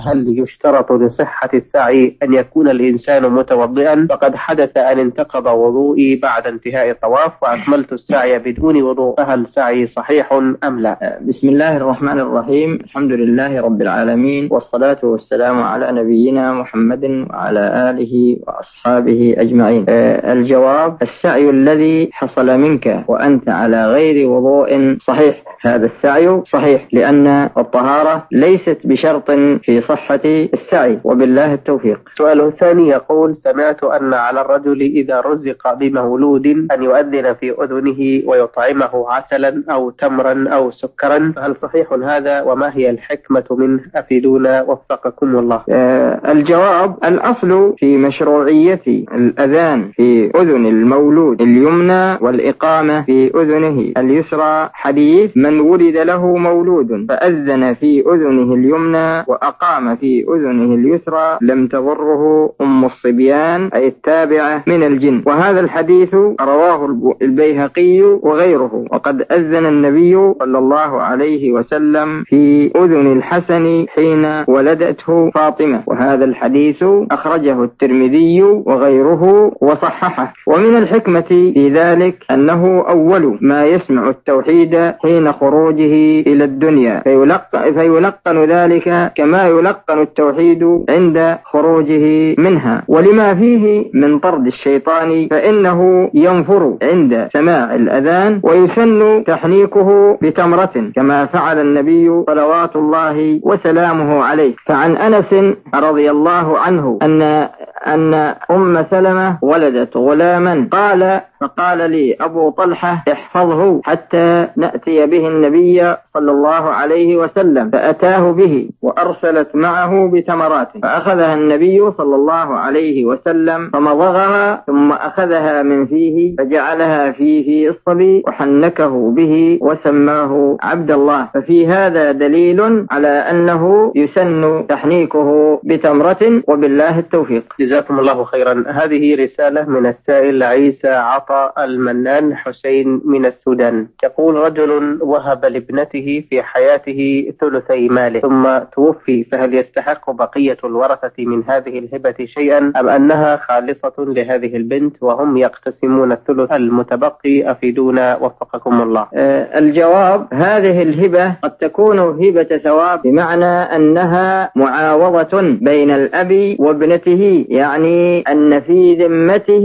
هل يشترط لصحة السعي أن يكون الإنسان متوضئا؟ فقد حدث أن انتقض وضوئي بعد انتهاء الطواف وأكملت السعي بدون وضوء، فهل سعي صحيح أم لا؟ بسم الله الرحمن الرحيم. الحمد لله رب العالمين، والصلاة والسلام على نبينا محمد وعلى آله وأصحابه أجمعين. الجواب: السعي الذي حصل منك وأنت على غير وضوء صحيح، هذا السعي صحيح، لأن الطهارة ليست بشرط في صحة السعي، وبالله التوفيق. السؤال الثاني يقول: سمعت أن على الرجل إذا رزق بمولود أن يؤذن في أذنه ويطعمه عسلا أو تمرا أو سكرا، هل صحيح هذا وما هي الحكمة منه؟ أفيدونا وفقكم الله. الجواب: الأصل في مشروعية الأذان في أذن المولود اليمنى والإقامة في أذنه اليسرى حديث: من ولد له مولود فأذن في أذنه اليمنى وأقام في أذنه اليسرى لم تضره أم الصبيان، أي التابعة من الجن. وهذا الحديث رواه البيهقي وغيره. وقد أذن النبي صلى الله عليه وسلم في أذن الحسن حين ولدته فاطمة، وهذا الحديث أخرجه الترمذي وغيره وصححه. ومن الحكمة في ذلك أنه أول ما يسمع التوحيد حين خروجه إلى الدنيا، فيلقن ذلك كما يلقن التوحيد عند خروجه منها، ولما فيه من طرد الشيطان فإنه ينفر عند سماع الأذان، ويسن تحنيكه بتمرة كما فعل النبي صلوات الله وسلامه عليه. فعن أنس رضي الله عنه أن أم سلمة ولدت غلاما، فقال لي أبو طلحة: احفظه حتى نأتي به النبي صلى الله عليه وسلم، فأتاه به وأرسلت معه بتمرات، فأخذها النبي صلى الله عليه وسلم فمضغها، ثم أخذها من فيه فجعلها في الصبي وحنكه به وسماه عبد الله. ففي هذا دليل على أنه يسن تحنيكه بتمرة، وبالله التوفيق. جزاكم الله خيرا. هذه رسالة من السائل عيسى عطا المنان حسين من السودان، يقول: رجل وهب لابنته في حياته ثلثي ماله ثم توفي، فهل يستحق بقية الورثة من هذه الهبة شيئا أم أنها خالصة لهذه البنت وهم يقتسمون الثلث المتبقي؟ أفيدونا وفقكم الله. الجواب: هذه الهبة قد تكون هبة ثواب، بمعنى أنها معاوضة بين الأب وابنته، يعني أن في ذمته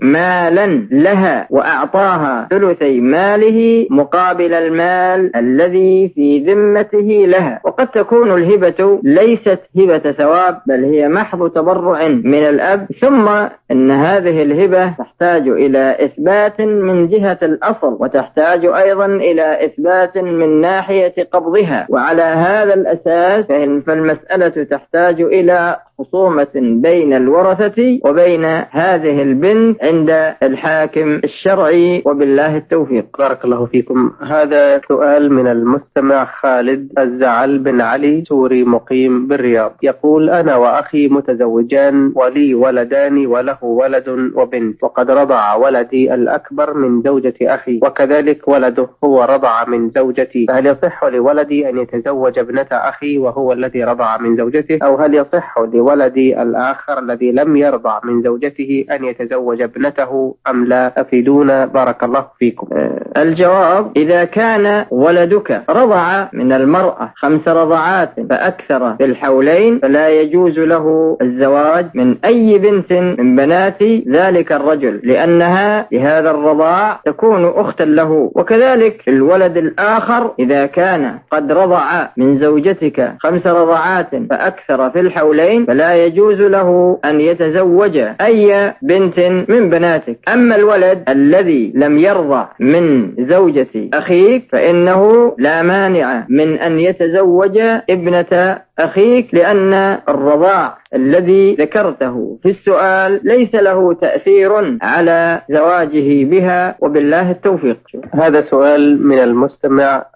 مالا لها وأعطاها ثلثي ماله مقابل المال الذي في ذمته لها. وقد تكون الهبة ليست هبة ثواب، بل هي محض تبرع من الأب، ثم أن هذه الهبة تحتاج إلى إثبات من جهة الأصل، وتحتاج أيضا إلى إثبات من ناحية قبضها، وعلى هذا الأساس فالمسألة تحتاج إلى خصومة بين الورثة وبين هذه البنت عند الحاكم الشرعي، وبالله التوفيق. بارك الله فيكم. هذا سؤال من المستمع خالد الزعل بن علي، سوري مقيم بالرياض، يقول: أنا وأخي متزوجان ولي ولدان وله ولد وبنت، وقد رضع ولدي الأكبر من زوجة أخي، وكذلك ولده هو رضع من زوجتي، فهل يصح لولدي أن يتزوج ابنة أخي وهو الذي رضع من زوجته، أو هل يصح ولدي الآخر الذي لم يرضع من زوجته أن يتزوج ابنته أم لا؟ أفيدونا بارك الله فيكم. الجواب: إذا كان ولدك رضع من المرأة 5 رضعات فأكثر في الحولين، فلا يجوز له الزواج من أي بنت من بنات ذلك الرجل، لأنها لهذا الرضاع تكون أختا له. وكذلك الولد الآخر إذا كان قد رضع من زوجتك 5 رضعات فأكثر في الحولين، فلا يجوز له أن يتزوج أي بنت من بناتك. أما الولد الذي لم يرضع من زوجة أخيك فإنه لا مانع من أن يتزوج ابنة أخيك، لأن الرضاع الذي ذكرته في السؤال ليس له تأثير على زواجه بها، وبالله التوفيق. هذا سؤال من المستمع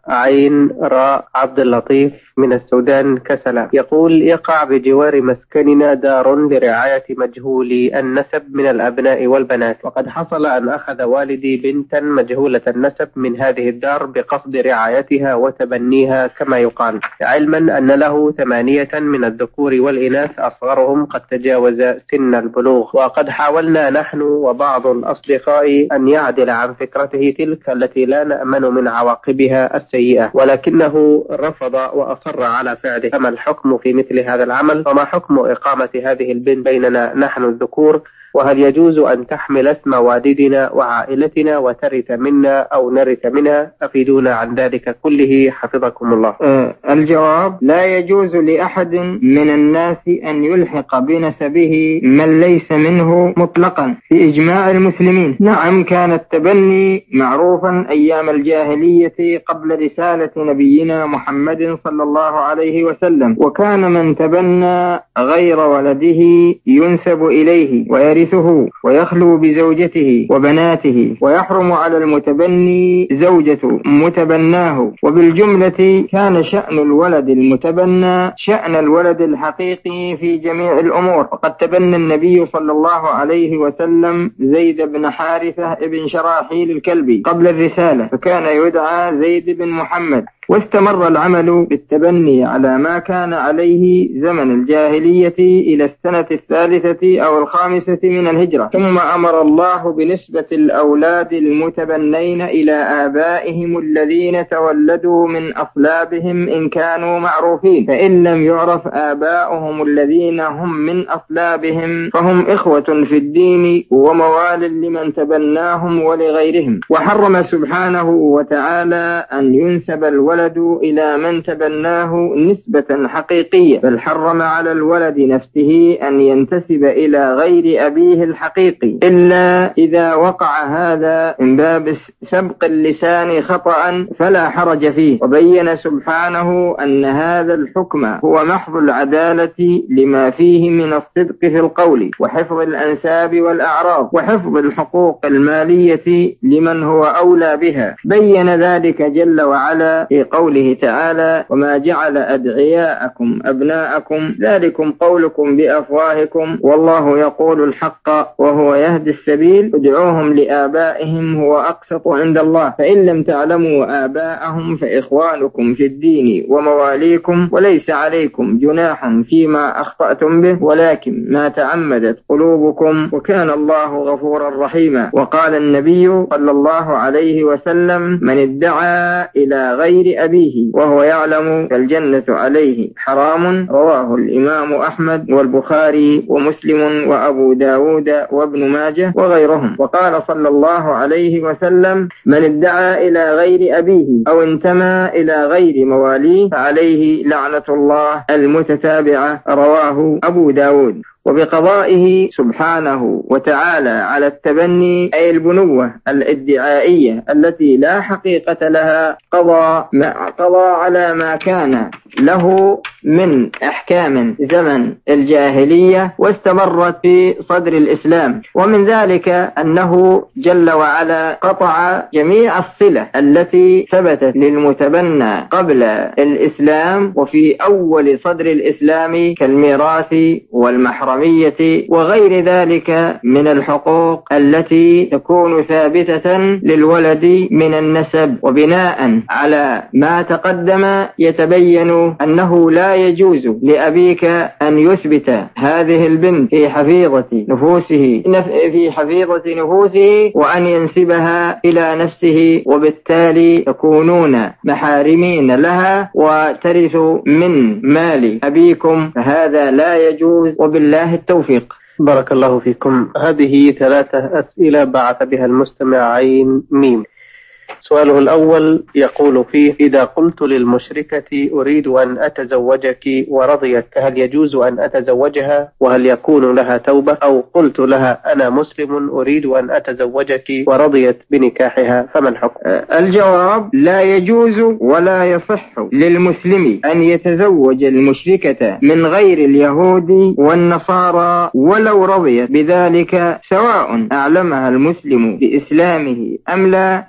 عين راء عبد اللطيف من السودان كسلا، يقول: يقع بجوار مسكننا دار لرعاية مجهولي النسب من الأبناء والبنات، وقد حصل أن أخذ والدي بنتا مجهولة النسب من هذه الدار بقصد رعايتها وتبنيها كما يقال، علما أن له 8 من الذكور والإناث أصغرهم قد تجاوز سن البلوغ، وقد حاولنا نحن وبعض الأصدقاء أن يعدل عن فكرته تلك التي لا نأمن من عواقبها السيئة، ولكنه رفض وأصر على فعله. فما الحكم في مثل هذا العمل؟ وما حكم إقامة هذه البنت بيننا نحن الذكور؟ وهل يجوز أن تحمل اسم والدنا وعائلتنا وترث منا أو نرث منها؟ أفيدونا عن ذلك كله حفظكم الله. الجواب: لا يجوز لأحد من الناس أن يلحق بنسبه من ليس منه مطلقا في إجماع المسلمين. نعم، كان التبني معروفا أيام الجاهلية قبل رسالة نبينا محمد صلى الله عليه وسلم، وكان من تبنى غير ولده ينسب إليه ويرثه ويخلو بزوجته وبناته، ويحرم على المتبني زوجة متبناه. وبالجملة كان شأن الولد المتبنى شأن الولد الحقيقي في جميع الأمور. وقد تبنى النبي صلى الله عليه وسلم زيد بن حارثة ابن شراحيل الكلبي قبل الرسالة، فكان يدعى زيد بن محمد. واستمر العمل بالتبني على ما كان عليه زمن الجاهلية إلى السنة 3 أو 5 من الهجرة، ثم أمر الله بنسبة الأولاد المتبنين إلى آبائهم الذين تولدوا من أصلابهم إن كانوا معروفين، فإن لم يعرف آباؤهم الذين هم من أصلابهم فهم إخوة في الدين وموال لمن تبناهم ولغيرهم. وحرم سبحانه وتعالى أن ينسب الولد إلى من تبناه نسبة حقيقية، بل حرم على الولد نفسه أن ينتسب إلى غير أبيه الحقيقي إلا إذا وقع هذا من باب سبق اللسان خطأ فلا حرج فيه. وبين سبحانه أن هذا الحكم هو محض العدالة لما فيه من الصدق في القول وحفظ الأنساب والأعراض وحفظ الحقوق المالية لمن هو أولى بها. بين ذلك جل وعلا في قوله تعالى: وما جعل أدعياءكم أبناءكم ذلكم قولكم بأفواهكم والله يقول الحق وهو يهدي السبيل ادعوهم لآبائهم هو أقسط عند الله فإن لم تعلموا آباءهم فإخوانكم في الدين ومواليكم وليس عليكم جناح فيما أخطأتم به ولكن ما تعمدت قلوبكم وكان الله غفورا رحيما. وقال النبي صلى الله عليه وسلم: من ادعى إلى غير أبيه وهو يعلم فالجنة عليه حرام. رواه الإمام أحمد والبخاري ومسلم وأبو داود وابن ماجه وغيرهم. وقال صلى الله عليه وسلم: من ادعى إلى غير أبيه أو انتمى إلى غير مواليه فعليه لعنة الله المتتابعة. رواه أبو داود. وبقضائه سبحانه وتعالى على التبني أي البنوة الادعائية التي لا حقيقة لها قضى على ما كان له من أحكام زمن الجاهلية واستمرت في صدر الإسلام. ومن ذلك أنه جل وعلا قطع جميع الصلة التي ثبتت للمتبنى قبل الإسلام وفي أول صدر الإسلام كالميراث والمحرمية وغير ذلك من الحقوق التي تكون ثابتة للولد من النسب. وبناء على ما تقدم يتبين أنه لا يجوز لأبيك أن يثبت هذه البنت في حفيظة نفوسه وأن ينسبها إلى نفسه، وبالتالي تكونون محارمين لها وترث من مال أبيكم، فهذا لا يجوز وبالله التوفيق. بارك الله فيكم. هذه 3 أسئلة بعث بها المستمع عين ميم. سؤاله الأول يقول فيه: إذا قلت للمشركة أريد أن أتزوجك ورضيت فهل يجوز أن أتزوجها وهل يكون لها توبة؟ أو قلت لها أنا مسلم أريد أن أتزوجك ورضيت بنكاحها فما الحكم؟ الجواب: لا يجوز ولا يصح للمسلم أن يتزوج المشركة من غير اليهود والنصارى ولو رضيت بذلك، سواء أعلمها المسلم بإسلامه أم لا، لقوله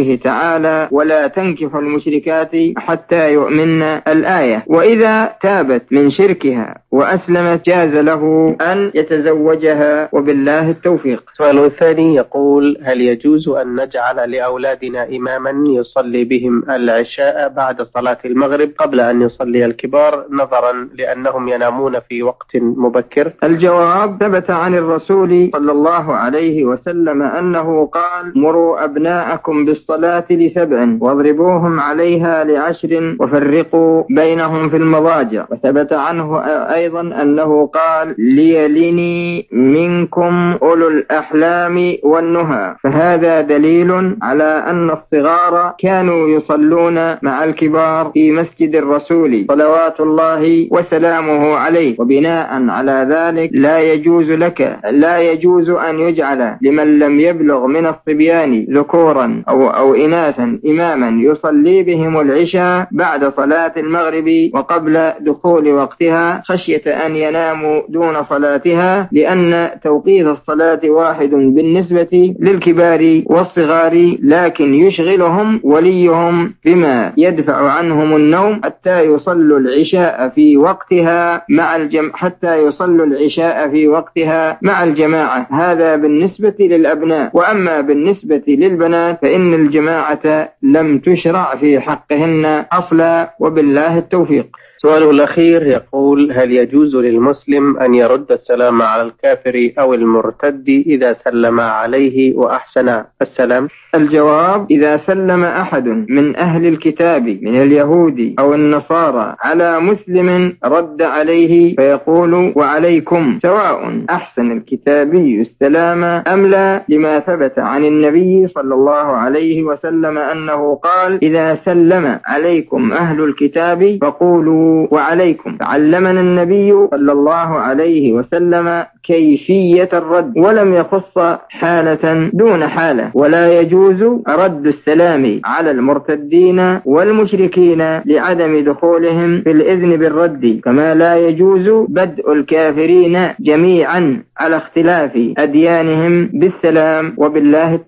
قوله تعالى ولا تنكحوا المشركات حتى يؤمن الآية. وإذا تابت من شركها وأسلمت جاز له أن يتزوجها وبالله التوفيق. السؤال الثاني يقول هل يجوز أن نجعل لأولادنا إماما يصلي بهم العشاء بعد صلاة المغرب قبل أن يصلي الكبار نظرا لأنهم ينامون في وقت مبكر؟ الجواب ثبت عن الرسول صلى الله عليه وسلم أنه قال مروا أبناءكم بالصلاة ل7 واضربوهم عليها ل10 وفرقوا بينهم في المضاجع. وثبت عنه أيضا أنه قال ليلني منكم أولو الأحلام والنهى. فهذا دليل على أن الصغار كانوا يصلون مع الكبار في مسجد الرسول صلوات الله وسلامه عليه. وبناء على ذلك لا يجوز أن يجعل لمن لم يبلغ من الصبيان ذكورا أو إناثا إماما يصلي بهم العشاء بعد صلاة المغرب وقبل دخول وقتها خشية أن يناموا دون صلاتها، لأن توقيت الصلاة واحد بالنسبة للكبار والصغار، لكن يشغلهم وليهم بما يدفع عنهم النوم حتى يصلوا العشاء في وقتها مع الجماعة. هذا بالنسبة للأبناء. وأما بالنسبة للبنات فإن الجماعة لم تشرع في حقهن أصلا وبالله التوفيق. سؤاله الأخير يقول هل يجوز للمسلم أن يرد السلام على الكافر أو المرتد إذا سلم عليه وأحسن السلام؟ الجواب إذا سلم أحد من أهل الكتاب من اليهود أو النصارى على مسلم رد عليه فيقول وعليكم، سواء أحسن الكتابي السلام أم لا، لما ثبت عن النبي صلى الله عليه وسلم أنه قال إذا سلم عليكم أهل الكتاب فقولوا وعليكم. علمنا النبي صلى الله عليه وسلم كيفية الرد ولم يخص حالة دون حالة. ولا يجوز رد السلام على المرتدين والمشركين لعدم دخولهم في الإذن بالرد، كما لا يجوز بدء الكافرين جميعا على اختلاف أديانهم بالسلام وبالله